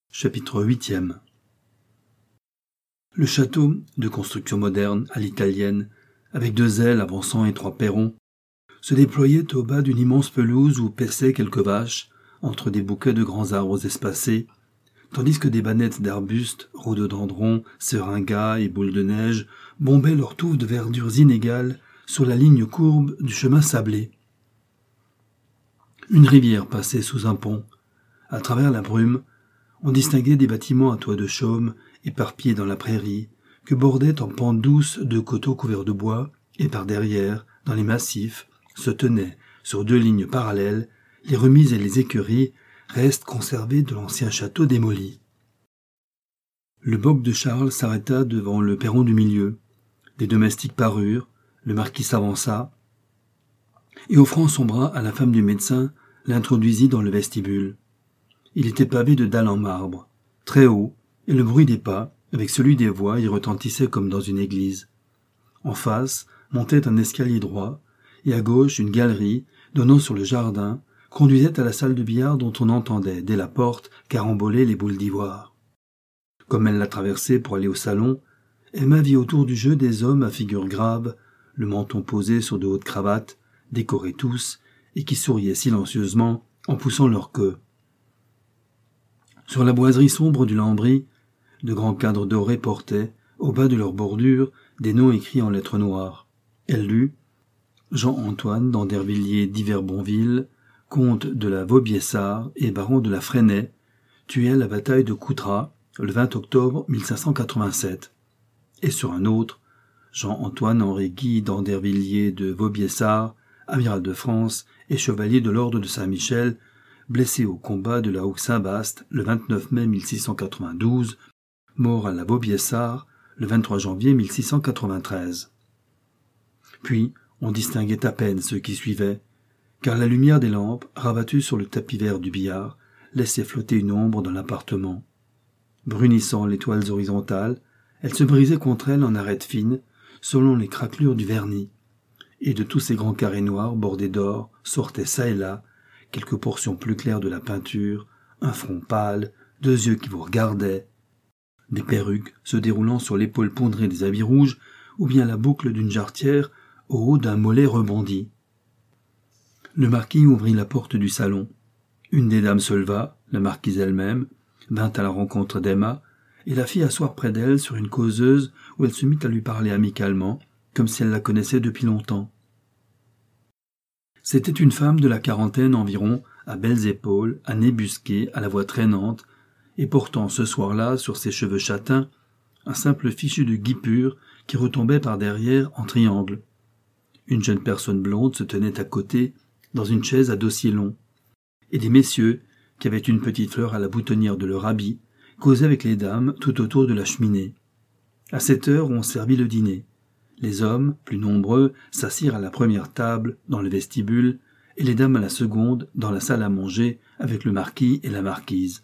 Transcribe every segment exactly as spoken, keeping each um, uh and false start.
Chapitre huitième. Le château, de construction moderne, à l'italienne, avec deux ailes avançant et trois perrons, se déployait au bas d'une immense pelouse où paissaient quelques vaches, entre des bouquets de grands arbres espacés, tandis que des bannettes d'arbustes, rhododendrons, seringas et boules de neige bombaient leurs touffes de verdures inégales sur la ligne courbe du chemin sablé. Une rivière passait sous un pont. À travers la brume, on distinguait des bâtiments à toit de chaume, éparpillés dans la prairie, que bordaient en pente douce deux coteaux couverts de bois, et par derrière, dans les massifs, se tenaient, sur deux lignes parallèles, les remises et les écuries, restes conservés de l'ancien château démoli. Le boc de Charles s'arrêta devant le perron du milieu. Des domestiques parurent, le marquis s'avança, et offrant son bras à la femme du médecin, l'introduisit dans le vestibule. Il était pavé de dalles en marbre, très haut, et le bruit des pas, avec celui des voix, y retentissait comme dans une église. En face, montait un escalier droit, et à gauche, une galerie, donnant sur le jardin, conduisait à la salle de billard dont on entendait, dès la porte, caramboler les boules d'ivoire. Comme elle la traversait pour aller au salon, Emma vit autour du jeu des hommes à figure grave, le menton posé sur de hautes cravates, décorés tous, et qui souriaient silencieusement en poussant leur queue. Sur la boiserie sombre du lambris, de grands cadres dorés portaient, au bas de leur bordure, des noms écrits en lettres noires. Elle lut « Jean-Antoine d'Andervilliers d'Iverbonville, comte de la Vaubyessard et baron de la Fresnaye, tué à la bataille de Coutras, le vingt octobre mille cinq cent quatre-vingt-sept. » Et sur un autre, « Jean-Antoine-Henri-Guy d'Andervilliers de Vaubyessard, amiral de France et chevalier de l'ordre de Saint-Michel, blessé au combat de la Hougue-Saint-Baste le vingt-neuf mai mille six cent quatre-vingt-douze, mort à la Vaubyessard le vingt-trois janvier mille six cent quatre-vingt-treize. » Puis, on distinguait à peine ceux qui suivaient, car la lumière des lampes, rabattue sur le tapis vert du billard, laissait flotter une ombre dans l'appartement. Brunissant les toiles horizontales, elle se brisait contre elles en arêtes fines, selon les craquelures du vernis, et de tous ces grands carrés noirs bordés d'or sortaient çà et là quelques portions plus claires de la peinture, un front pâle, deux yeux qui vous regardaient, des perruques se déroulant sur l'épaule pondérée des habits rouges, ou bien la boucle d'une jarretière au haut d'un mollet rebondi. Le marquis ouvrit la porte du salon. Une des dames se leva, la marquise elle-même, vint à la rencontre d'Emma, et la fit asseoir près d'elle sur une causeuse où elle se mit à lui parler amicalement, comme si elle la connaissait depuis longtemps. C'était une femme de la quarantaine environ, à belles épaules, à nez busqué, à la voix traînante, et portant ce soir-là, sur ses cheveux châtains, un simple fichu de guipure qui retombait par derrière en triangle. Une jeune personne blonde se tenait à côté, dans une chaise à dossier long, et des messieurs, qui avaient une petite fleur à la boutonnière de leur habit, causaient avec les dames tout autour de la cheminée. À cette heure, on servit le dîner. Les hommes, plus nombreux, s'assirent à la première table, dans le vestibule, et les dames à la seconde, dans la salle à manger, avec le marquis et la marquise.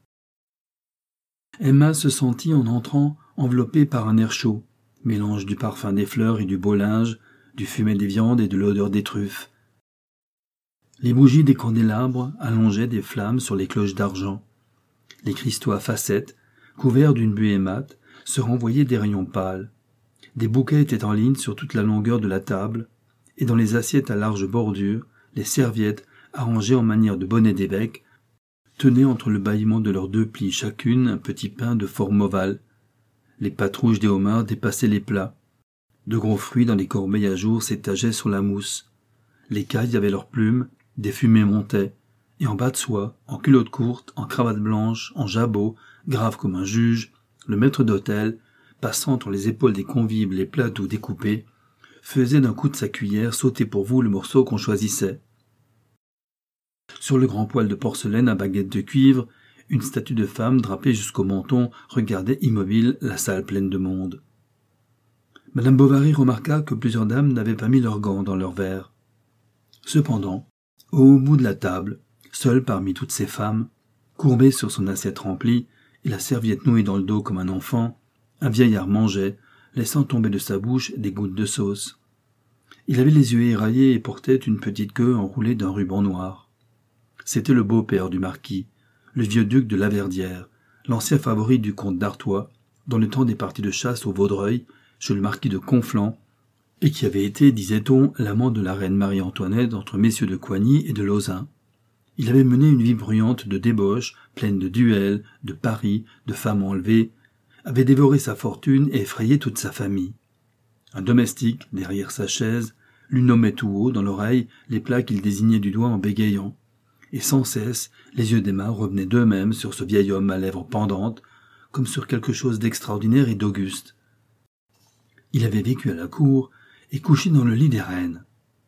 Emma se sentit, en entrant, enveloppée par un air chaud, mélange du parfum des fleurs et du beau linge, du fumet des viandes et de l'odeur des truffes. Les bougies des candélabres allongeaient des flammes sur les cloches d'argent. Les cristaux à facettes, couverts d'une buée mate, se renvoyaient des rayons pâles. Des bouquets étaient en ligne sur toute la longueur de la table, et dans les assiettes à large bordure, les serviettes, arrangées en manière de bonnet d'évêque, tenaient entre le bâillement de leurs deux plis chacune un petit pain de forme ovale. Les pattes rouges des homards dépassaient les plats. De gros fruits dans les corbeilles à jour s'étageaient sur la mousse. Les cailles avaient leurs plumes, des fumées montaient, et en bas de soie, en culotte courte, en cravate blanche, en jabot, grave comme un juge, le maître d'hôtel, passant entre les épaules des convives les plats doux découpés, faisait d'un coup de sa cuillère sauter pour vous le morceau qu'on choisissait. Sur le grand poêle de porcelaine à baguette de cuivre, une statue de femme drapée jusqu'au menton regardait immobile la salle pleine de monde. Madame Bovary remarqua que plusieurs dames n'avaient pas mis leurs gants dans leurs verres. Cependant, au bout de la table, seule parmi toutes ces femmes, courbée sur son assiette remplie et la serviette nouée dans le dos comme un enfant, un vieillard mangeait, laissant tomber de sa bouche des gouttes de sauce. Il avait les yeux éraillés et portait une petite queue enroulée d'un ruban noir. C'était le beau-père du marquis, le vieux duc de Laverdière, l'ancien favori du comte d'Artois, dans le temps des parties de chasse au Vaudreuil, chez le marquis de Conflans, et qui avait été, disait-on, l'amant de la reine Marie-Antoinette entre messieurs de Coigny et de Lauzun. Il avait mené une vie bruyante de débauches, pleine de duels, de paris, de femmes enlevées, avait dévoré sa fortune et effrayé toute sa famille. Un domestique, derrière sa chaise, lui nommait tout haut dans l'oreille les plats qu'il désignait du doigt en bégayant, et sans cesse les yeux d'Emma revenaient d'eux-mêmes sur ce vieil homme à lèvres pendantes, comme sur quelque chose d'extraordinaire et d'auguste. Il avait vécu à la cour et couché dans le lit des reines.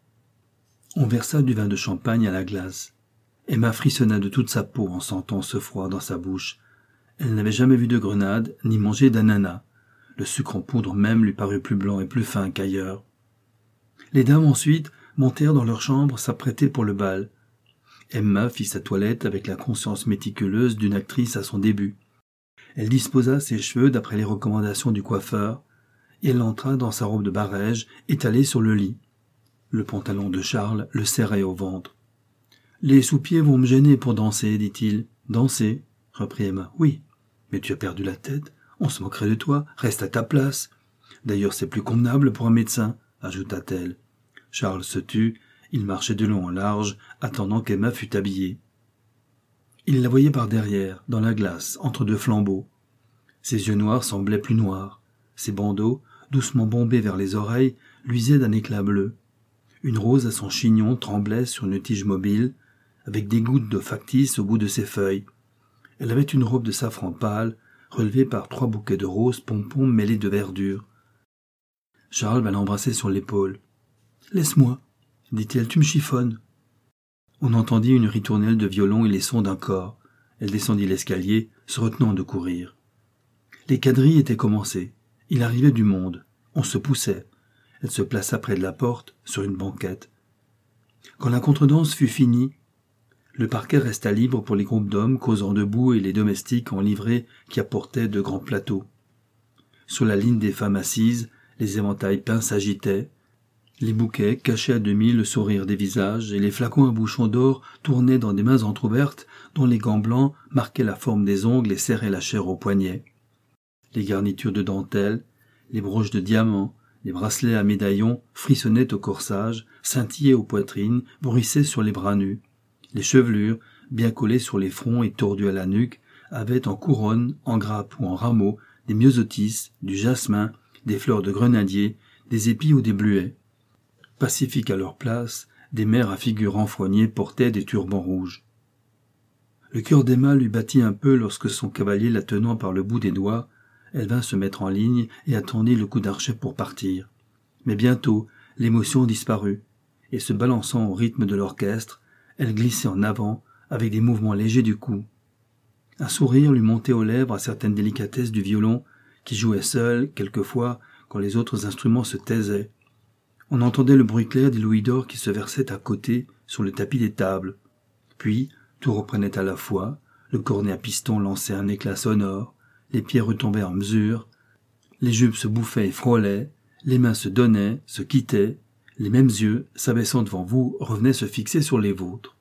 On versa du vin de champagne à la glace. Emma frissonna de toute sa peau en sentant ce froid dans sa bouche. Elle n'avait jamais vu de grenade, ni mangé d'ananas. Le sucre en poudre même lui parut plus blanc et plus fin qu'ailleurs. Les dames ensuite montèrent dans leur chambre s'apprêter pour le bal. Emma fit sa toilette avec la conscience méticuleuse d'une actrice à son début. Elle disposa ses cheveux d'après les recommandations du coiffeur, et elle entra dans sa robe de barège étalée sur le lit. Le pantalon de Charles le serrait au ventre. « Les sous-pieds vont me gêner pour danser, dit-il. »« Danser ?» reprit Emma. « Oui, mais tu as perdu la tête. On se moquerait de toi. Reste à ta place. D'ailleurs, c'est plus convenable pour un médecin, ajouta-t-elle. Charles se tut. Il marchait de long en large, attendant qu'Emma fût habillée. Il la voyait par derrière, dans la glace, entre deux flambeaux. Ses yeux noirs semblaient plus noirs. Ses bandeaux, doucement bombés vers les oreilles, luisaient d'un éclat bleu. Une rose à son chignon tremblait sur une tige mobile, avec des gouttes de factice au bout de ses feuilles. Elle avait une robe de safran pâle, relevée par trois bouquets de roses pompons mêlés de verdure. Charles va l'embrasser sur l'épaule. « Laisse-moi, » dit-elle, « tu me chiffonnes. » On entendit une ritournelle de violon et les sons d'un cor. Elle descendit l'escalier, se retenant de courir. Les quadrilles étaient commencées. Il arrivait du monde. On se poussait. Elle se plaça près de la porte, sur une banquette. Quand la contredanse fut finie, le parquet resta libre pour les groupes d'hommes causant debout et les domestiques en livrée qui apportaient de grands plateaux. Sur la ligne des femmes assises, les éventails peints s'agitaient, les bouquets cachaient à demi le sourire des visages et les flacons à bouchons d'or tournaient dans des mains entr'ouvertes dont les gants blancs marquaient la forme des ongles et serraient la chair aux poignets. Les garnitures de dentelle, les broches de diamants, les bracelets à médaillons frissonnaient au corsage, scintillaient aux poitrines, bruissaient sur les bras nus. Les chevelures, bien collées sur les fronts et tordues à la nuque, avaient en couronne, en grappe ou en rameaux, des myosotis, du jasmin, des fleurs de grenadier, des épis ou des bleuets. Pacifiques à leur place, des mères à figure renfrognée portaient des turbans rouges. Le cœur d'Emma lui battit un peu lorsque son cavalier la tenant par le bout des doigts, elle vint se mettre en ligne et attendit le coup d'archet pour partir. Mais bientôt, l'émotion disparut, et se balançant au rythme de l'orchestre, elle glissait en avant avec des mouvements légers du cou. Un sourire lui montait aux lèvres à certaines délicatesses du violon, qui jouait seul, quelquefois, quand les autres instruments se taisaient. On entendait le bruit clair des louis d'or qui se versaient à côté, sur le tapis des tables. Puis, tout reprenait à la fois, le cornet à piston lançait un éclat sonore, les pieds retombaient en mesure, les jupes se bouffaient et frôlaient, les mains se donnaient, se quittaient, les mêmes yeux, s'abaissant devant vous, revenaient se fixer sur les vôtres.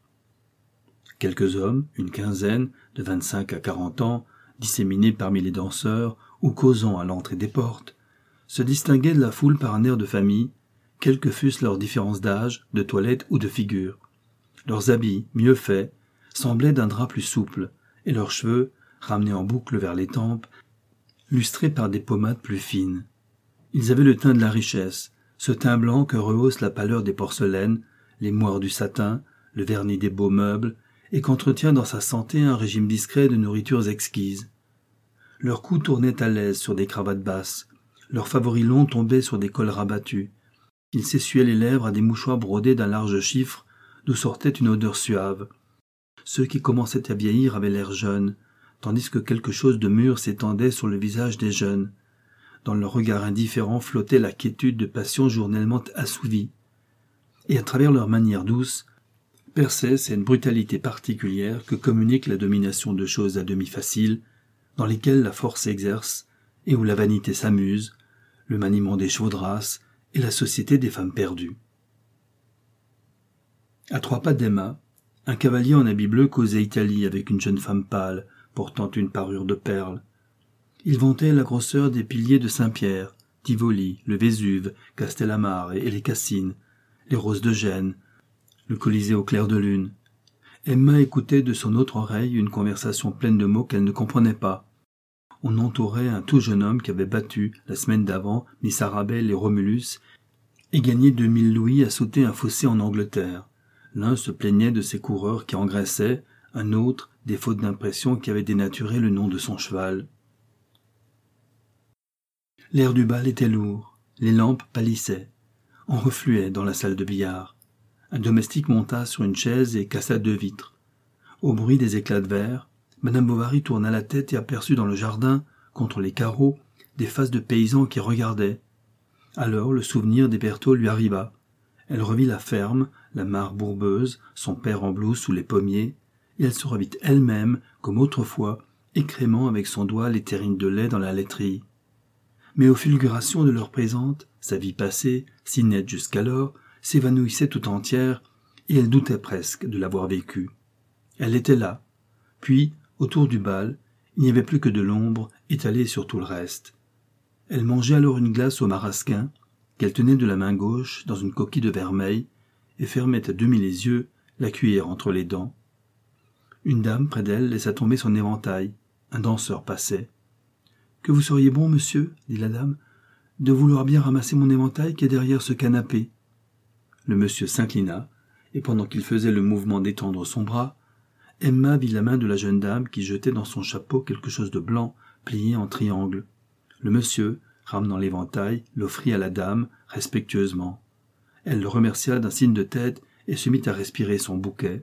Quelques hommes, une quinzaine, de vingt-cinq à quarante ans, disséminés parmi les danseurs ou causant à l'entrée des portes, se distinguaient de la foule par un air de famille, quelles que fussent leurs différences d'âge, de toilette ou de figure. Leurs habits, mieux faits, semblaient d'un drap plus souple, et leurs cheveux, ramenés en boucle vers les tempes, lustrés par des pommades plus fines. Ils avaient le teint de la richesse, ce teint blanc que rehausse la pâleur des porcelaines, les moires du satin, le vernis des beaux meubles, et qu'entretient dans sa santé un régime discret de nourritures exquises. Leurs cous tournaient à l'aise sur des cravates basses, leurs favoris longs tombaient sur des cols rabattus. Ils s'essuyaient les lèvres à des mouchoirs brodés d'un large chiffre, d'où sortait une odeur suave. Ceux qui commençaient à vieillir avaient l'air jeunes, tandis que quelque chose de mûr s'étendait sur le visage des jeunes. Dans leur regard indifférent flottait la quiétude de passions journellement assouvies. Et à travers leur manière douce, perçait cette brutalité particulière que communique la domination de choses à demi faciles, dans lesquelles la force s'exerce et où la vanité s'amuse, le maniement des chevaux de race et la société des femmes perdues. À trois pas d'Emma, un cavalier en habit bleu causait Italie avec une jeune femme pâle, portant une parure de perles. Il vantait la grosseur des piliers de Saint-Pierre, Tivoli, le Vésuve, Castellamare et les Cassines, les Roses de Gênes, le Colisée au clair de lune. Emma écoutait de son autre oreille une conversation pleine de mots qu'elle ne comprenait pas. On entourait un tout jeune homme qui avait battu, la semaine d'avant, Miss Arabelle et Romulus, et gagné deux mille louis à sauter un fossé en Angleterre. L'un se plaignait de ses coureurs qui engraissaient, un autre des fautes d'impression qui avaient dénaturé le nom de son cheval. L'air du bal était lourd, les lampes pâlissaient. On refluait dans la salle de billard. Un domestique monta sur une chaise et cassa deux vitres. Au bruit des éclats de verre, Madame Bovary tourna la tête et aperçut dans le jardin, contre les carreaux, des faces de paysans qui regardaient. Alors le souvenir des Berthaud lui arriva. Elle revit la ferme, la mare bourbeuse, son père en blouse sous les pommiers, et elle se revit elle-même, comme autrefois, écrémant avec son doigt les terrines de lait dans la laiterie. Mais aux fulgurations de l'heure présente, sa vie passée, si nette jusqu'alors, s'évanouissait tout entière, et elle doutait presque de l'avoir vécue. Elle était là. Puis, autour du bal, il n'y avait plus que de l'ombre étalée sur tout le reste. Elle mangeait alors une glace au marasquin, qu'elle tenait de la main gauche dans une coquille de vermeil, et fermait à demi les yeux, la cuillère entre les dents. Une dame près d'elle laissa tomber son éventail. Un danseur passait. « Que vous seriez bon, monsieur, dit la dame, de vouloir bien ramasser mon éventail qui est derrière ce canapé. » Le monsieur s'inclina, et pendant qu'il faisait le mouvement d'étendre son bras, Emma vit la main de la jeune dame qui jetait dans son chapeau quelque chose de blanc, plié en triangle. Le monsieur, ramenant l'éventail, l'offrit à la dame, respectueusement. Elle le remercia d'un signe de tête et se mit à respirer son bouquet.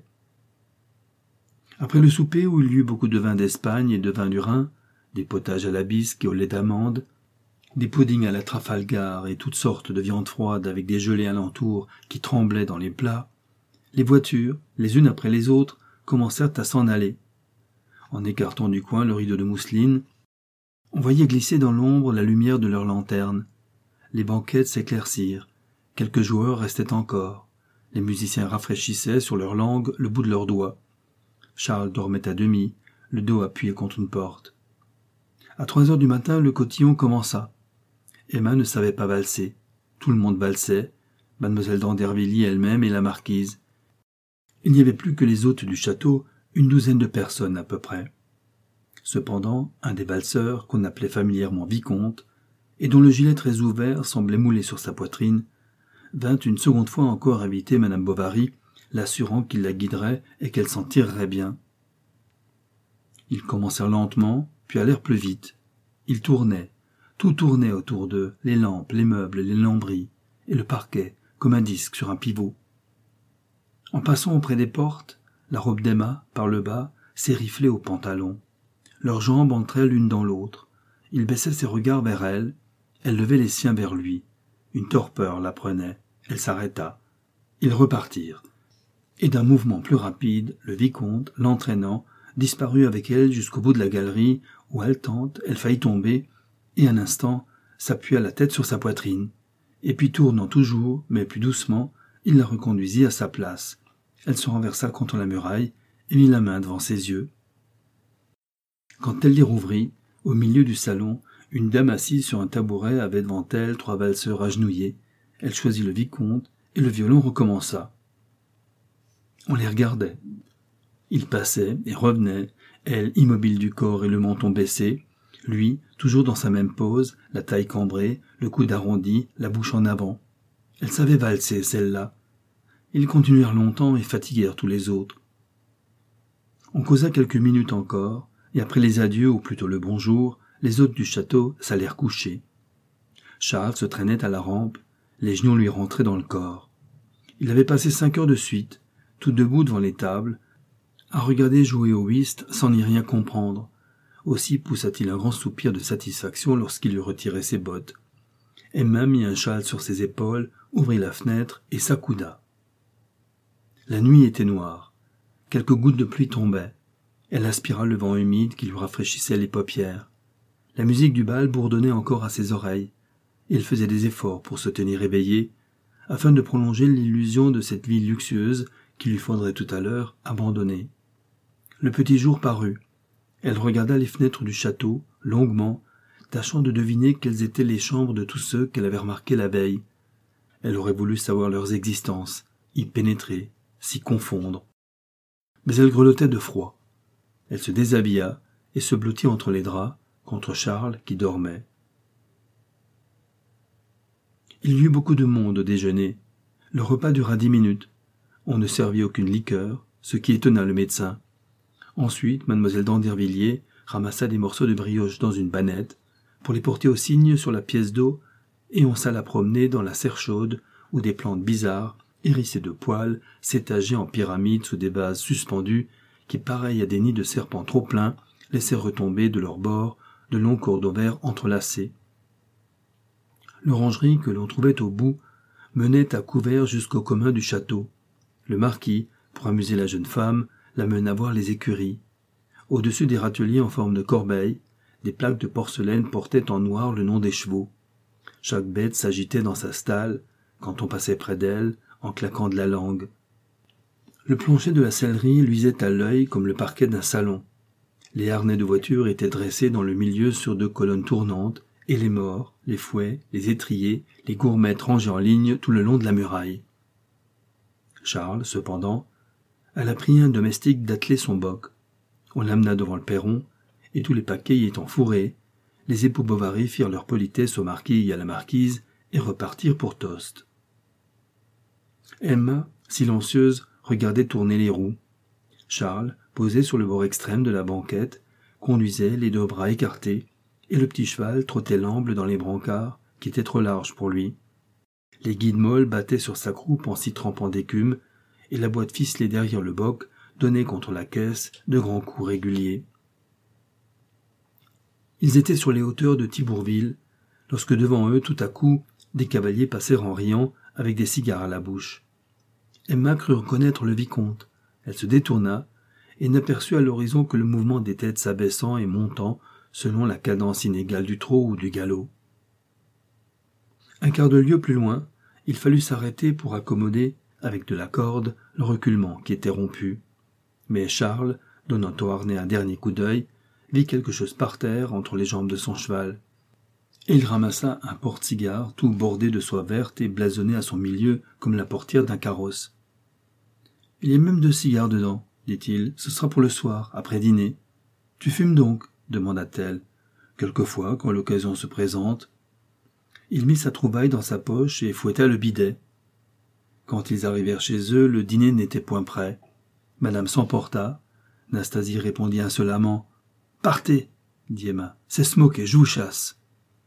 Après le souper où il y eut beaucoup de vin d'Espagne et de vin du Rhin, des potages à la bisque et au lait d'amande, des puddings à la Trafalgar et toutes sortes de viandes froides avec des gelées alentour qui tremblaient dans les plats, les voitures, les unes après les autres, commencèrent à s'en aller. En écartant du coin le rideau de mousseline, on voyait glisser dans l'ombre la lumière de leurs lanternes. Les banquettes s'éclaircirent. Quelques joueurs restaient encore. Les musiciens rafraîchissaient sur leur langue le bout de leurs doigts. Charles dormait à demi, le dos appuyé contre une porte. À trois heures du matin, le cotillon commença. Emma ne savait pas valser. Tout le monde valsait, mademoiselle d'Andervilly elle-même et la marquise. Il n'y avait plus que les hôtes du château, une douzaine de personnes à peu près. Cependant, un des valseurs, qu'on appelait familièrement vicomte, et dont le gilet très ouvert semblait mouler sur sa poitrine, vint une seconde fois encore inviter madame Bovary, l'assurant qu'il la guiderait et qu'elle s'en tirerait bien. Ils commencèrent lentement, puis allèrent plus vite. Ils tournaient, tout tournait autour d'eux, les lampes, les meubles, les lambris, et le parquet, comme un disque sur un pivot. En passant auprès des portes, la robe d'Emma, par le bas, s'ériflait au pantalon. Leurs jambes entraient l'une dans l'autre. Il baissait ses regards vers elle, elle levait les siens vers lui. Une torpeur la prenait, elle s'arrêta. Ils repartirent. Et d'un mouvement plus rapide, le vicomte, l'entraînant, disparut avec elle jusqu'au bout de la galerie, où haletante, elle faillit tomber, et un instant, s'appuya la tête sur sa poitrine. Et puis tournant toujours, mais plus doucement, il la reconduisit à sa place. Elle se renversa contre la muraille et mit la main devant ses yeux. Quand elle les rouvrit, au milieu du salon, une dame assise sur un tabouret avait devant elle trois valseurs agenouillés. Elle choisit le vicomte et le violon recommença. On les regardait. Ils passaient et revenaient, elle immobile du corps et le menton baissé, lui, toujours dans sa même pose, la taille cambrée, le coude arrondi, la bouche en avant. Elle savait valser, celle-là. Ils continuèrent longtemps et fatiguèrent tous les autres. On causa quelques minutes encore, et après les adieux, ou plutôt le bonjour, les hôtes du château s'allèrent coucher. Charles se traînait à la rampe, les genoux lui rentraient dans le corps. Il avait passé cinq heures de suite, tout debout devant les tables, à regarder jouer au whist sans n'y rien comprendre. Aussi poussa-t-il un grand soupir de satisfaction lorsqu'il eut retiré ses bottes. Emma mit un châle sur ses épaules, ouvrit la fenêtre et s'accouda. La nuit était noire. Quelques gouttes de pluie tombaient. Elle aspira le vent humide qui lui rafraîchissait les paupières. La musique du bal bourdonnait encore à ses oreilles. Il faisait des efforts pour se tenir éveillé, afin de prolonger l'illusion de cette vie luxueuse qu'il lui faudrait tout à l'heure abandonner. Le petit jour parut. Elle regarda les fenêtres du château, longuement, tâchant de deviner quelles étaient les chambres de tous ceux qu'elle avait remarqués la veille. Elle aurait voulu savoir leurs existences, y pénétrer, s'y confondre. Mais elle grelottait de froid. Elle se déshabilla et se blottit entre les draps, contre Charles qui dormait. Il y eut beaucoup de monde au déjeuner. Le repas dura dix minutes. On ne servit aucune liqueur, ce qui étonna le médecin. Ensuite, mademoiselle d'Andervilliers ramassa des morceaux de brioche dans une bannette pour les porter au cygne sur la pièce d'eau, et on s'alla promener dans la serre chaude où des plantes bizarres, hérissées de poils, s'étageaient en pyramide sous des vases suspendus qui, pareils à des nids de serpents trop pleins, laissaient retomber de leurs bords de longs cordons verts entrelacés. L'orangerie que l'on trouvait au bout menait à couvert jusqu'au commun du château. Le marquis, pour amuser la jeune femme, l'amena voir les écuries. Au-dessus des râteliers en forme de corbeille, des plaques de porcelaine portaient en noir le nom des chevaux. Chaque bête s'agitait dans sa stalle, quand on passait près d'elle, en claquant de la langue. Le plancher de la sellerie luisait à l'œil comme le parquet d'un salon. Les harnais de voiture étaient dressés dans le milieu sur deux colonnes tournantes, et les mors, les fouets, les étriers, les gourmettes rangés en ligne tout le long de la muraille. Charles, cependant, alla prier un domestique d'atteler son boc. On l'amena devant le perron, et tous les paquets y étant fourrés, les époux Bovary firent leur politesse au marquis et à la marquise et repartirent pour Tostes. Emma, silencieuse, regardait tourner les roues. Charles, posé sur le bord extrême de la banquette, conduisait les deux bras écartés, et le petit cheval trottait l'amble dans les brancards, qui étaient trop larges pour lui. Les guides molles battaient sur sa croupe en s'y trempant d'écume, et la boîte ficelée derrière le boc donnait contre la caisse de grands coups réguliers. Ils étaient sur les hauteurs de Thibourville, lorsque devant eux, tout à coup, des cavaliers passèrent en riant avec des cigares à la bouche. Emma crut reconnaître le vicomte. Elle se détourna et n'aperçut à l'horizon que le mouvement des têtes s'abaissant et montant selon la cadence inégale du trot ou du galop. Un quart de lieue plus loin, il fallut s'arrêter pour accommoder, avec de la corde, le reculement qui était rompu. Mais Charles, donnant au harnais un dernier coup d'œil, vit quelque chose par terre entre les jambes de son cheval. Et il ramassa un porte-cigare tout bordé de soie verte et blasonné à son milieu comme la portière d'un carrosse. « Il y a même deux cigares dedans, dit-il, ce sera pour le soir, après dîner. Tu fumes donc, demanda-t-elle. Quelquefois, quand l'occasion se présente. Il mit sa trouvaille dans sa poche et fouetta le bidet. Quand ils arrivèrent chez eux, le dîner n'était point prêt. Madame s'emporta. Nastasie répondit insolemment. « Partez, dit Emma, c'est Smoke et je vous chasse. »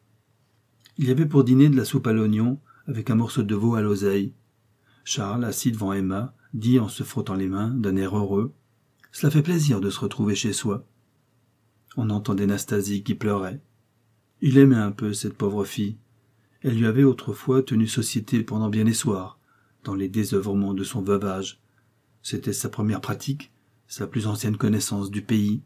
Il y avait pour dîner de la soupe à l'oignon, avec un morceau de veau à l'oseille. Charles, assis devant Emma, dit en se frottant les mains, d'un air heureux. « Cela fait plaisir de se retrouver chez soi. » On entendait Nastasie qui pleurait. Il aimait un peu cette pauvre fille. Elle lui avait autrefois tenu société pendant bien des soirs, dans les désœuvrements de son veuvage. C'était sa première pratique, sa plus ancienne connaissance du pays.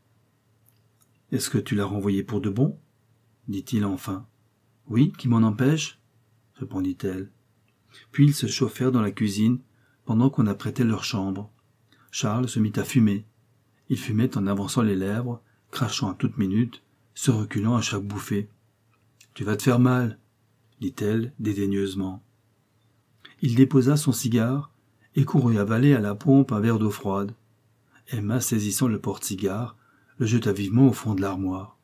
« Est-ce que tu l'as renvoyé pour de bon ?» dit-il enfin. « Oui, qui m'en empêche ?» répondit-elle. Puis ils se chauffèrent dans la cuisine, pendant qu'on apprêtait leur chambre. Charles se mit à fumer. Il fumait en avançant les lèvres, crachant à toute minute, se reculant à chaque bouffée. « Tu vas te faire mal, » dit-elle dédaigneusement. Il déposa son cigare et courut avaler à la pompe un verre d'eau froide. Emma, saisissant le porte-cigare, le jeta vivement au fond de l'armoire.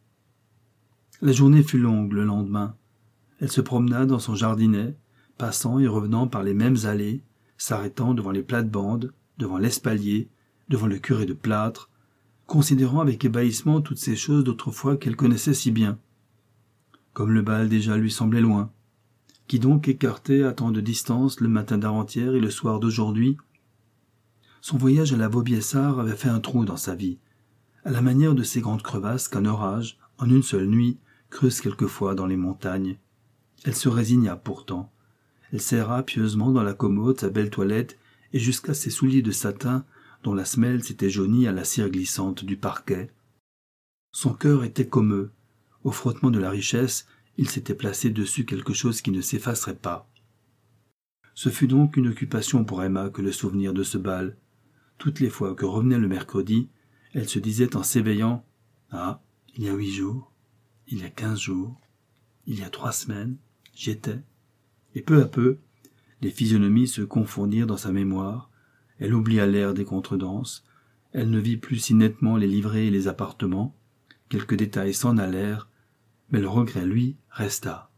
La journée fut longue le lendemain. Elle se promena dans son jardinet, passant et revenant par les mêmes allées, s'arrêtant devant les plates-bandes, devant l'espalier, devant le curé de plâtre, considérant avec ébahissement toutes ces choses d'autrefois qu'elle connaissait si bien. Comme le bal déjà lui semblait loin. Qui donc écartait à tant de distance le matin d'avant-hier et le soir d'aujourd'hui? Son voyage à la Vaubyessard avait fait un trou dans sa vie, à la manière de ces grandes crevasses qu'un orage, en une seule nuit, creuse quelquefois dans les montagnes. Elle se résigna pourtant. Elle serra pieusement dans la commode sa belle toilette et jusqu'à ses souliers de satin dont la semelle s'était jaunie à la cire glissante du parquet. Son cœur était comme eux. Au frottement de la richesse, il s'était placé dessus quelque chose qui ne s'effacerait pas. Ce fut donc une occupation pour Emma que le souvenir de ce bal. Toutes les fois que revenait le mercredi, Elle se disait en s'éveillant « Ah, il y a huit jours, il y a quinze jours, il y a trois semaines, j'y étais. » Et peu à peu, les physionomies se confondirent dans sa mémoire, elle oublia l'air des contredanses, elle ne vit plus si nettement les livrées et les appartements, quelques détails s'en allèrent, mais le regret, lui, resta.